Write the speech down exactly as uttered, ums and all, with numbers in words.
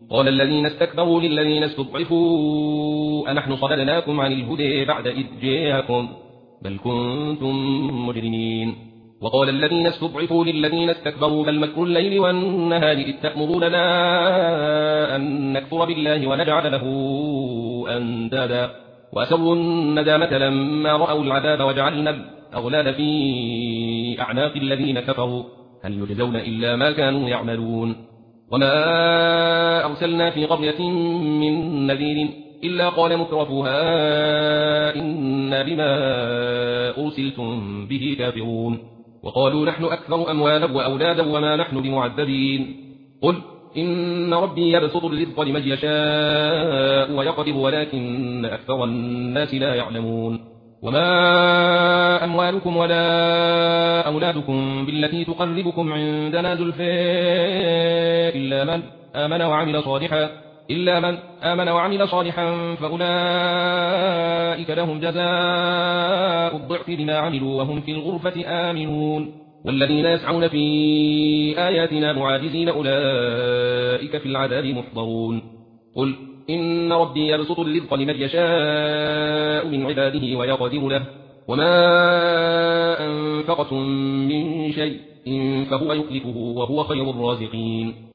قال الذين استكبروا للذين استضعفوا أنحن صددناكم عن الهدى بعد إذ جاءكم بل كنتم مجرمين. وقال الذين استضعفوا للذين استكبروا بل مكر الليل والنهار إذ تأمروننا أن نكفر بالله ونجعل له أندادا وأسروا الندامة لما رأوا العذاب وجعلنا الأغلال في أعناق الذين كفروا هل يجزون إلا ما كانوا يعملون. وما أرسلنا في قرية من نذير إلا قال مترفوها إنا بما أرسلتم به كافرون وقالوا نحن أكثر أموالا وأولادا وما نحن بمعذبين. قل إن ربي يبسط الرزق لمن يشاء ويقدر ولكن أكثر الناس لا يعلمون. وما أموالكم ولا أولادكم بالتي تقربكم عندنا زلفى إلا من آمن وعمل صالحا إلا من آمن وعمل صالحا فأولئك لهم جزاء الضعف بما عملوا وهم في الغرفة آمنون. والذين يسعون في آياتنا معاجزين أولئك في العذاب محضرون. قل إن ربي يبسط الرزق لمن يشاء من عباده ويقدر له وما أنفقتم من شيء فهو يخلفه وهو خير الرازقين.